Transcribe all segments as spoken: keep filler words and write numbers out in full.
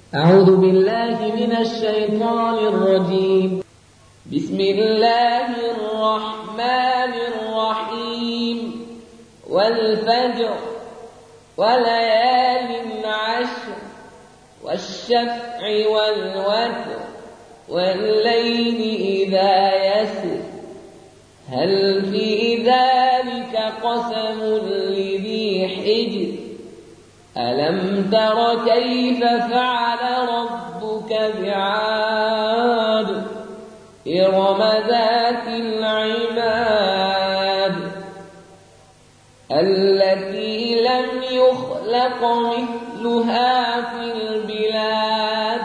أعوذ بالله من الشيطان الرجيم. بسم الله الرحمن الرحيم. والفجر وليال عشر والشفع والوتر والليل إذا يسر هل في ذلك قسم لذي حجر ألم تر كيف فعل ربك بعاد إرم ذات العماد التي لم يخلق مثلها في البلاد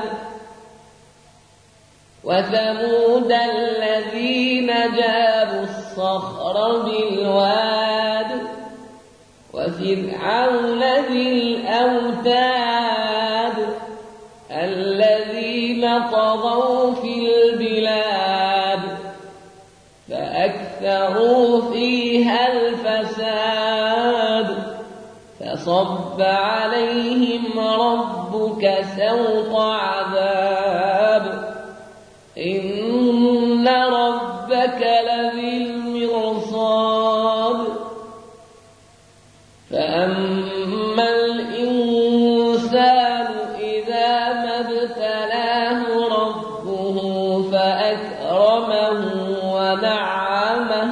وثمود الذين جابوا الصخر بالواد وفرعون ذي الأوتاد الذين طغوا في البلاد فأكثروا فيها الفساد فصب عليهم ربك سوط عذاب إن ربك لبالمرصاد فأما الإنسان إذا ما ابتلاه ربه فأكرمه ونعمه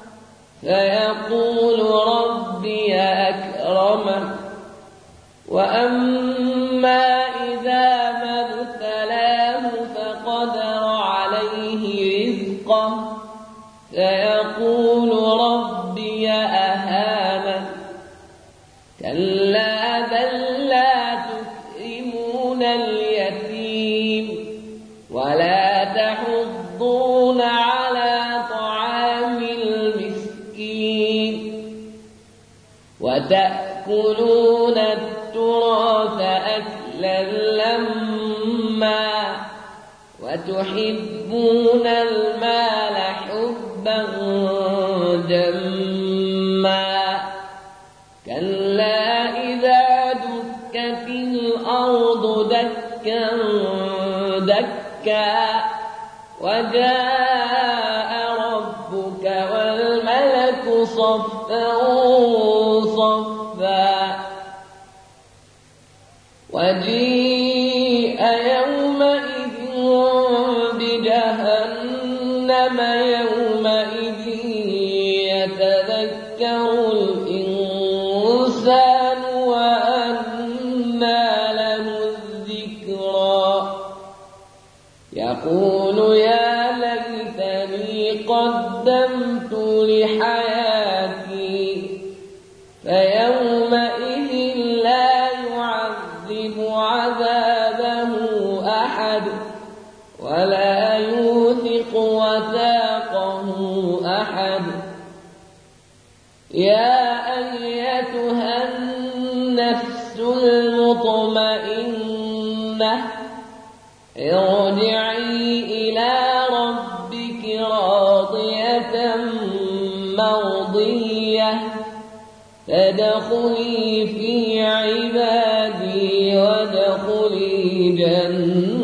فيقول ربي أكرمن وأما إذا ما ابتلاه فقدر عليه رزقه فيقول ربي أهانن كلا بل لا تكرمون اليتيم ولا تحضون على طعام المسكين وتأكلون التراث أكلا لما وتحبون المال حبا جما كلا إذا دكت الأرض دكا دكا وجاء ربك والملك صفا صفا وجيء يومئذ بجهنم يومئذ يتذكر الإنسان وأنى له الذكرى يقول يا ليتني قدمت لحياتي فيومئذ لا يعذب عذابه أحد ولا يوثق وثاقه أحد يا أيتها النفس المطمئنة ارجعي إلى ربك راضية مرضية فادخلي في عبادي وادخلي جنتي